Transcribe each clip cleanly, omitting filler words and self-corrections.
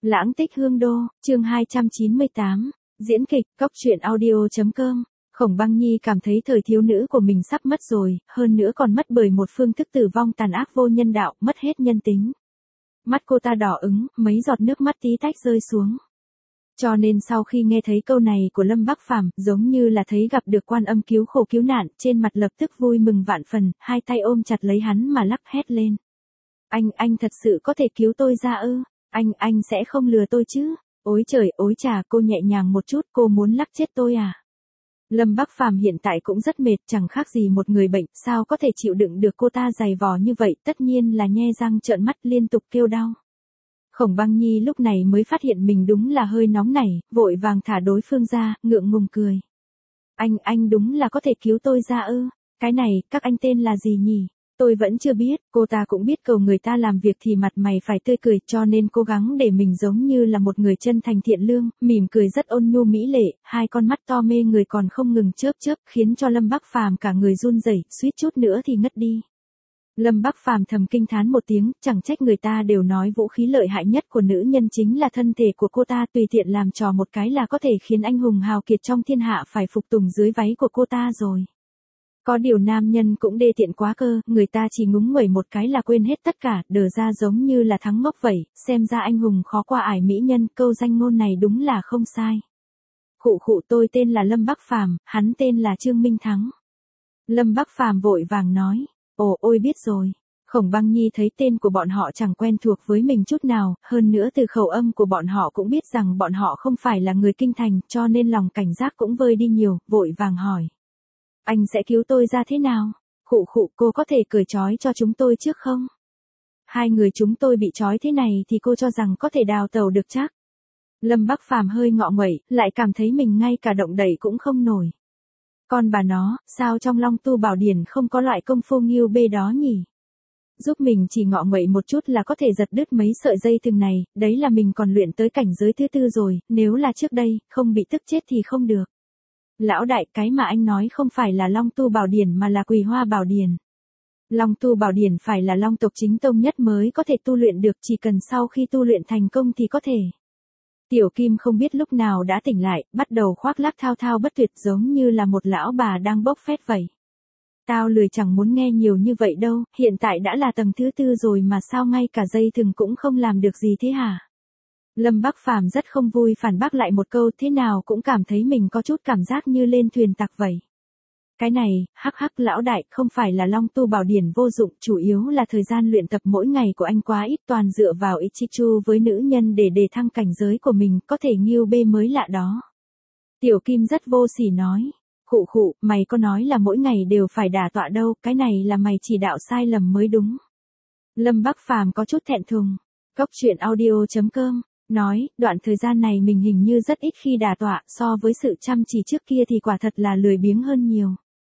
Lãng tích hương đô, chương 298, diễn kịch, cóc truyện audio.com. Khổng Băng Nhi cảm thấy thời thiếu nữ của mình sắp mất rồi, hơn nữa còn mất bởi một phương thức tử vong tàn ác vô nhân đạo, mất hết nhân tính. Mắt cô ta đỏ ửng, mấy giọt nước mắt tí tách rơi xuống. Cho nên sau khi nghe thấy câu này của Lâm Bắc Phàm, giống như là thấy gặp được Quan Âm cứu khổ cứu nạn, trên mặt lập tức vui mừng vạn phần, hai tay ôm chặt lấy hắn mà lắc hét lên. Anh thật sự có thể cứu tôi ra ư? Anh sẽ không lừa tôi chứ? Ôi trời, ôi chà, cô nhẹ nhàng một chút, cô muốn lắc chết tôi à? Lâm Bắc Phàm hiện tại cũng rất mệt, chẳng khác gì một người bệnh, sao có thể chịu đựng được cô ta giày vò như vậy, tất nhiên là nhe răng trợn mắt liên tục kêu đau. Khổng Băng Nhi lúc này mới phát hiện mình đúng là hơi nóng nảy, vội vàng thả đối phương ra, ngượng ngùng cười. Anh đúng là có thể cứu tôi ra ư? Cái này, các anh tên là gì nhỉ? Tôi vẫn chưa biết, cô ta cũng biết cầu người ta làm việc thì mặt mày phải tươi cười, cho nên cố gắng để mình giống như là một người chân thành thiện lương, mỉm cười rất ôn nhu mỹ lệ, hai con mắt to mê người còn không ngừng chớp chớp, khiến cho Lâm Bắc Phàm cả người run rẩy, suýt chút nữa thì ngất đi. Lâm Bắc Phàm thầm kinh thán một tiếng, chẳng trách người ta đều nói vũ khí lợi hại nhất của nữ nhân chính là thân thể của cô ta, tùy tiện làm trò một cái là có thể khiến anh hùng hào kiệt trong thiên hạ phải phục tùng dưới váy của cô ta rồi. Có điều nam nhân cũng đê tiện quá cơ, người ta chỉ ngúng nguẩy một cái là quên hết tất cả, đờ ra giống như là thắng ngốc vậy, xem ra anh hùng khó qua ải mỹ nhân, câu danh ngôn này đúng là không sai. Khụ, tôi tên là Lâm Bắc Phàm, hắn tên là Trương Minh Thắng. Lâm Bắc Phàm vội vàng nói, ôi biết rồi. Khổng Băng Nhi thấy tên của bọn họ chẳng quen thuộc với mình chút nào, hơn nữa từ khẩu âm của bọn họ cũng biết rằng bọn họ không phải là người kinh thành, cho nên lòng cảnh giác cũng vơi đi nhiều, vội vàng hỏi. Anh sẽ cứu tôi ra thế nào? Khụ, cô có thể cởi trói cho chúng tôi trước không? Hai người chúng tôi bị trói thế này thì cô cho rằng có thể đào tẩu được chắc? Lâm Bắc Phàm hơi ngọ nguậy, lại cảm thấy mình ngay cả động đậy cũng không nổi. Con bà nó, sao trong Long Tu Bảo Điển không có loại công phu nghiêu bê đó nhỉ? Giúp mình chỉ ngọ nguậy một chút là có thể giật đứt mấy sợi dây thừng này, đấy là mình còn luyện tới cảnh giới thứ tư rồi, nếu là trước đây, không bị tức chết thì không được. Lão đại, cái mà anh nói không phải là Long Tu Bảo Điển mà là Quỳ Hoa Bảo Điển. Long Tu Bảo Điển phải là long tộc chính tông nhất mới có thể tu luyện được, chỉ cần sau khi tu luyện thành công thì có thể. Tiểu Kim không biết lúc nào đã tỉnh lại, bắt đầu khoác lác thao thao bất tuyệt giống như là một lão bà đang bốc phét vậy. Tao lười chẳng muốn nghe nhiều như vậy đâu, hiện tại đã là tầng thứ tư rồi mà sao ngay cả dây thừng cũng không làm được gì thế hả? Lâm Bắc Phàm rất không vui phản bác lại một câu, thế nào cũng cảm thấy mình có chút cảm giác như lên thuyền tặc vậy. Cái này, hắc lão đại, không phải là Long Tu Bảo Điển vô dụng, chủ yếu là thời gian luyện tập mỗi ngày của anh quá ít, toàn dựa vào Ichichu với nữ nhân để đề thăng cảnh giới của mình, có thể nghiêu bê mới lạ đó. Tiểu Kim rất vô sỉ nói, khụ, mày có nói là mỗi ngày đều phải đả tọa đâu, cái này là mày chỉ đạo sai lầm mới đúng. Lâm Bắc Phàm có chút thẹn thùng. Cóc truyện audio.com nói, đoạn thời gian này mình hình như rất ít khi đả tọa, so với sự chăm chỉ trước kia thì quả thật là lười biếng hơn nhiều.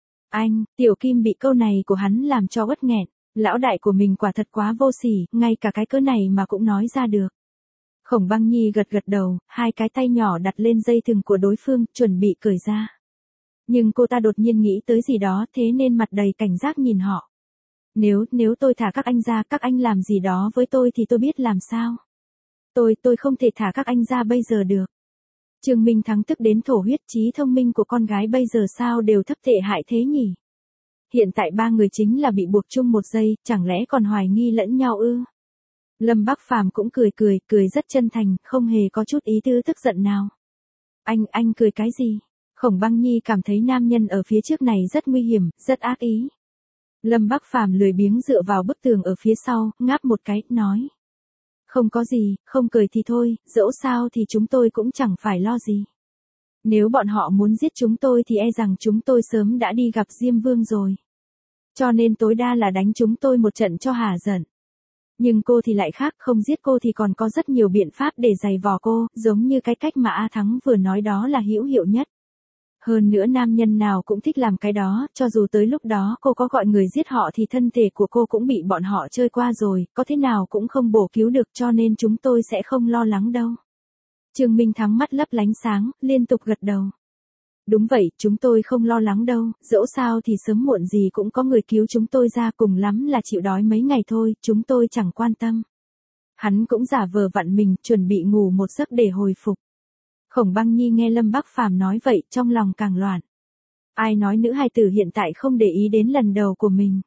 Tiểu Kim bị câu này của hắn làm cho uất nghẹn, lão đại của mình quả thật quá vô sỉ, ngay cả cái cớ này mà cũng nói ra được. Khổng Băng Nhi gật đầu, hai cái tay nhỏ đặt lên dây thừng của đối phương, chuẩn bị cởi ra. Nhưng cô ta đột nhiên nghĩ tới gì đó, thế nên mặt đầy cảnh giác nhìn họ. Nếu tôi thả các anh ra, các anh làm gì đó với tôi thì tôi biết làm sao. Tôi không thể thả các anh ra bây giờ được. Trương Minh Thắng tức đến thổ huyết, trí thông minh của con gái bây giờ sao đều thấp tệ hại thế nhỉ? Hiện tại ba người chính là bị buộc chung một giây, chẳng lẽ còn hoài nghi lẫn nhau ư? Lâm Bắc Phàm cũng cười rất chân thành, không hề có chút ý tứ tức giận nào. Anh cười cái gì? Khổng Băng Nhi cảm thấy nam nhân ở phía trước này rất nguy hiểm, rất ác ý. Lâm Bắc Phàm lười biếng dựa vào bức tường ở phía sau, ngáp một cái, nói. Không có gì, không cười thì thôi, dẫu sao thì chúng tôi cũng chẳng phải lo gì. Nếu bọn họ muốn giết chúng tôi thì e rằng chúng tôi sớm đã đi gặp Diêm Vương rồi. Cho nên tối đa là đánh chúng tôi một trận cho hả giận. Nhưng cô thì lại khác, không giết cô thì còn có rất nhiều biện pháp để giày vò cô, giống như cái cách mà A Thắng vừa nói đó là hữu hiệu nhất. Hơn nữa nam nhân nào cũng thích làm cái đó, cho dù tới lúc đó cô có gọi người giết họ thì thân thể của cô cũng bị bọn họ chơi qua rồi, có thế nào cũng không bổ cứu được, cho nên chúng tôi sẽ không lo lắng đâu. Trương Minh Thắng mắt lấp lánh sáng, liên tục gật đầu. Đúng vậy, chúng tôi không lo lắng đâu, dẫu sao thì sớm muộn gì cũng có người cứu chúng tôi ra, cùng lắm là chịu đói mấy ngày thôi, chúng tôi chẳng quan tâm. Hắn cũng giả vờ vặn mình, chuẩn bị ngủ một giấc để hồi phục. Khổng Băng Nhi nghe Lâm Bắc Phàm nói vậy, trong lòng càng loạn. Ai nói nữ hài tử hiện tại không để ý đến lần đầu của mình.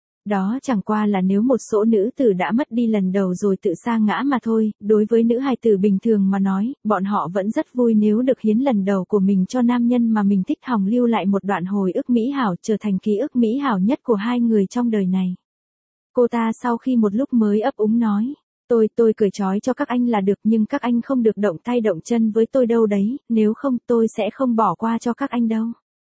Đó chẳng qua là nếu một số nữ tử đã mất đi lần đầu rồi tự sa ngã mà thôi, đối với nữ hài tử bình thường mà nói, bọn họ vẫn rất vui nếu được hiến lần đầu của mình cho nam nhân mà mình thích, hòng lưu lại một đoạn hồi ức mỹ hảo, trở thành ký ức mỹ hảo nhất của hai người trong đời này. Cô ta sau khi một lúc mới ấp úng nói, tôi cởi trói cho các anh là được, nhưng các anh không được động tay động chân với tôi đâu đấy, nếu không tôi sẽ không bỏ qua cho các anh đâu.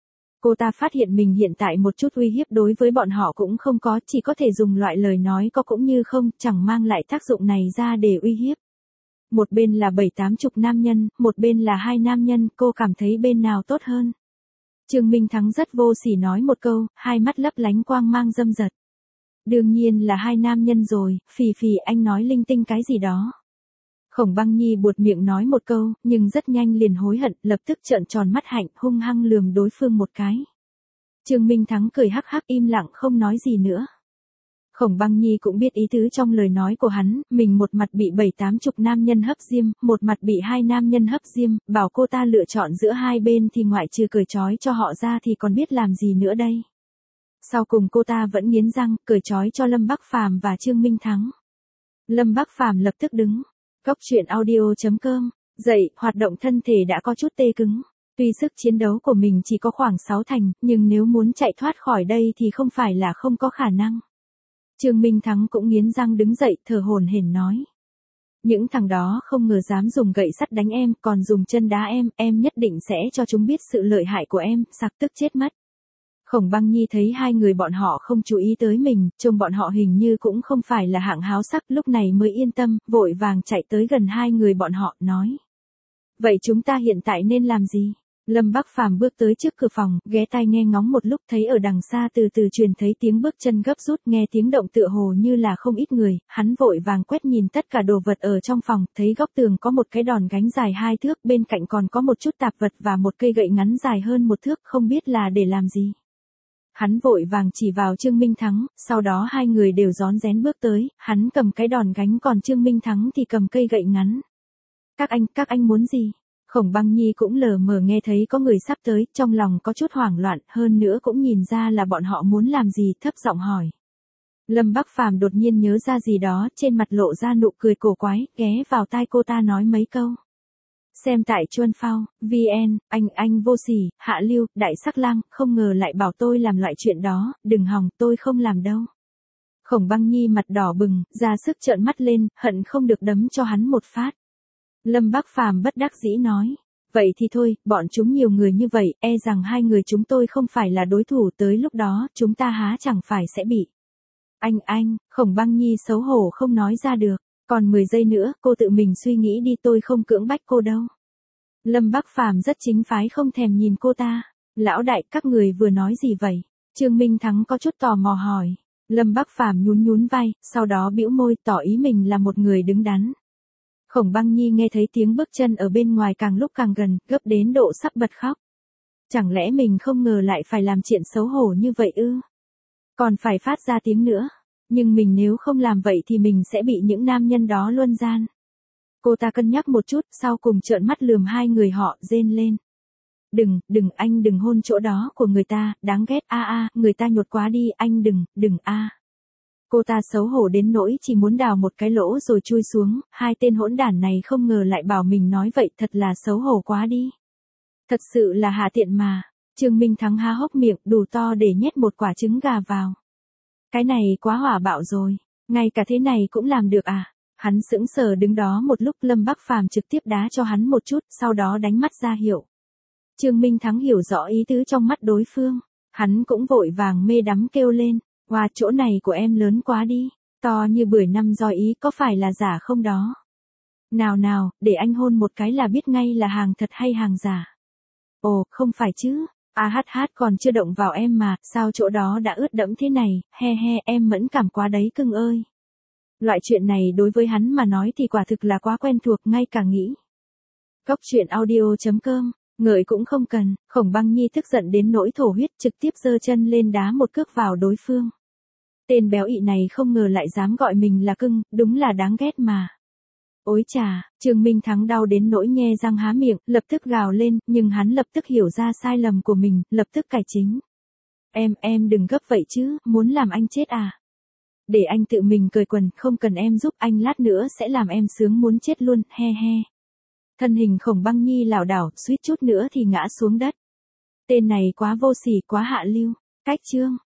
Cô ta phát hiện mình hiện tại một chút uy hiếp đối với bọn họ cũng không có, chỉ có thể dùng loại lời nói có cũng như không, chẳng mang lại tác dụng này ra để uy hiếp. Một bên là 7-80 nam nhân, một bên là 2 nam nhân, cô cảm thấy bên nào tốt hơn. Trương Minh Thắng rất vô sỉ nói một câu, hai mắt lấp lánh quang mang dâm dật. Đương nhiên là 2 nam nhân rồi, Phì Phì anh nói linh tinh cái gì đó. Khổng Băng Nhi buột miệng nói một câu, nhưng rất nhanh liền hối hận, lập tức trợn tròn mắt hạnh, hung hăng lườm đối phương một cái. Trương Minh Thắng cười hắc hắc im lặng không nói gì nữa. Khổng Băng Nhi cũng biết ý tứ trong lời nói của hắn, mình một mặt bị 7-80 nam nhân hấp diêm, một mặt bị 2 nam nhân hấp diêm, bảo cô ta lựa chọn giữa hai bên thì ngoại trừ cởi trói cho họ ra thì còn biết làm gì nữa đây. Sau cùng cô ta vẫn nghiến răng, cởi trói cho Lâm Bắc Phàm và Trương Minh Thắng. Lâm Bắc Phàm lập tức đứng. Cóc truyện audio.com, dậy, hoạt động thân thể đã có chút tê cứng. Tuy sức chiến đấu của mình chỉ có khoảng 6 thành, nhưng nếu muốn chạy thoát khỏi đây thì không phải là không có khả năng. Trương Minh Thắng cũng nghiến răng đứng dậy, thở hổn hển nói. Những thằng đó không ngờ dám dùng gậy sắt đánh em, còn dùng chân đá em nhất định sẽ cho chúng biết sự lợi hại của em, sặc tức chết mất. Khổng Băng Nhi thấy hai người bọn họ không chú ý tới mình, trông bọn họ hình như cũng không phải là hạng háo sắc, lúc này mới yên tâm, vội vàng chạy tới gần hai người bọn họ, nói. Vậy chúng ta hiện tại nên làm gì? Lâm Bắc Phàm bước tới trước cửa phòng, ghé tai nghe ngóng một lúc, thấy ở đằng xa từ từ truyền thấy tiếng bước chân gấp rút, nghe tiếng động tựa hồ như là không ít người, hắn vội vàng quét nhìn tất cả đồ vật ở trong phòng, thấy góc tường có một cái đòn gánh dài 2 thước, bên cạnh còn có một chút tạp vật và một cây gậy ngắn dài hơn 1 thước, không biết là để làm gì. Hắn vội vàng chỉ vào Trương Minh Thắng, sau đó hai người đều rón rén bước tới, hắn cầm cái đòn gánh còn Trương Minh Thắng thì cầm cây gậy ngắn. Các anh muốn gì? Khổng Băng Nhi cũng lờ mờ nghe thấy có người sắp tới, trong lòng có chút hoảng loạn, hơn nữa cũng nhìn ra là bọn họ muốn làm gì, thấp giọng hỏi. Lâm Bắc Phàm đột nhiên nhớ ra gì đó, trên mặt lộ ra nụ cười cổ quái, ghé vào tai cô ta nói mấy câu. Xem tại Chuân Phao, VN, anh vô sỉ, hạ lưu, đại sắc lang, không ngờ lại bảo tôi làm loại chuyện đó, đừng hòng, tôi không làm đâu. Khổng Băng Nhi mặt đỏ bừng, ra sức trợn mắt lên, hận không được đấm cho hắn một phát. Lâm Bắc Phàm bất đắc dĩ nói, vậy thì thôi, bọn chúng nhiều người như vậy, e rằng hai người chúng tôi không phải là đối thủ, tới lúc đó, chúng ta há chẳng phải sẽ bị. Anh, Khổng Băng Nhi xấu hổ không nói ra được, còn 10 giây nữa, cô tự mình suy nghĩ đi, tôi không cưỡng bách cô đâu. Lâm Bắc Phàm rất chính phái không thèm nhìn cô ta, lão đại, các người vừa nói gì vậy? Trương Minh Thắng có chút tò mò hỏi. Lâm Bắc Phàm nhún vai, sau đó bĩu môi tỏ ý mình là một người đứng đắn. Khổng Băng Nhi nghe thấy tiếng bước chân ở bên ngoài càng lúc càng gần, gấp đến độ sắp bật khóc. Chẳng lẽ mình không ngờ lại phải làm chuyện xấu hổ như vậy ư? Còn phải phát ra tiếng nữa. Nhưng mình nếu không làm vậy thì mình sẽ bị những nam nhân đó luân gian. Cô ta cân nhắc một chút, sau cùng trợn mắt lườm hai người họ, rên lên. Anh đừng hôn chỗ đó của người ta, đáng ghét, người ta nhột quá đi, anh đừng. Cô ta xấu hổ đến nỗi chỉ muốn đào một cái lỗ rồi chui xuống, hai tên hỗn đản này không ngờ lại bảo mình nói vậy, thật là xấu hổ quá đi. Thật sự là hạ tiện mà. Trương Minh Thắng há hốc miệng, đủ to để nhét một quả trứng gà vào. Cái này quá hỏa bạo rồi, ngay cả thế này cũng làm được à? Hắn sững sờ đứng đó một lúc, Lâm Bắc Phàm trực tiếp đá cho hắn một chút, sau đó đánh mắt ra hiệu. Trương Minh Thắng hiểu rõ ý tứ trong mắt đối phương, hắn cũng vội vàng mê đắm kêu lên, wow, chỗ này của em lớn quá đi, to như bưởi năm roi ý, có phải là giả không đó? Nào, để anh hôn một cái là biết ngay là hàng thật hay hàng giả. Ồ, không phải chứ, còn chưa động vào em mà, sao chỗ đó đã ướt đẫm thế này, he, em mẫn cảm quá đấy cưng ơi. Loại chuyện này đối với hắn mà nói thì quả thực là quá quen thuộc, ngay cả nghĩ. Cóc truyện audio.com, ngợi cũng không cần, Khổng Băng Nhi tức giận đến nỗi thổ huyết, trực tiếp giơ chân lên đá một cước vào đối phương. Tên béo ị này không ngờ lại dám gọi mình là cưng, đúng là đáng ghét mà. Ối chà, Trương Minh Thắng đau đến nỗi nhe răng há miệng, lập tức gào lên, nhưng hắn lập tức hiểu ra sai lầm của mình, lập tức cải chính. Em đừng gấp vậy chứ, muốn làm anh chết à? Để anh tự mình cởi quần, không cần em giúp, anh lát nữa sẽ làm em sướng muốn chết luôn, he he. Thân hình Khổng Băng Nhi lảo đảo, suýt chút nữa thì ngã xuống đất. Tên này quá vô sỉ, quá hạ lưu. Cách chương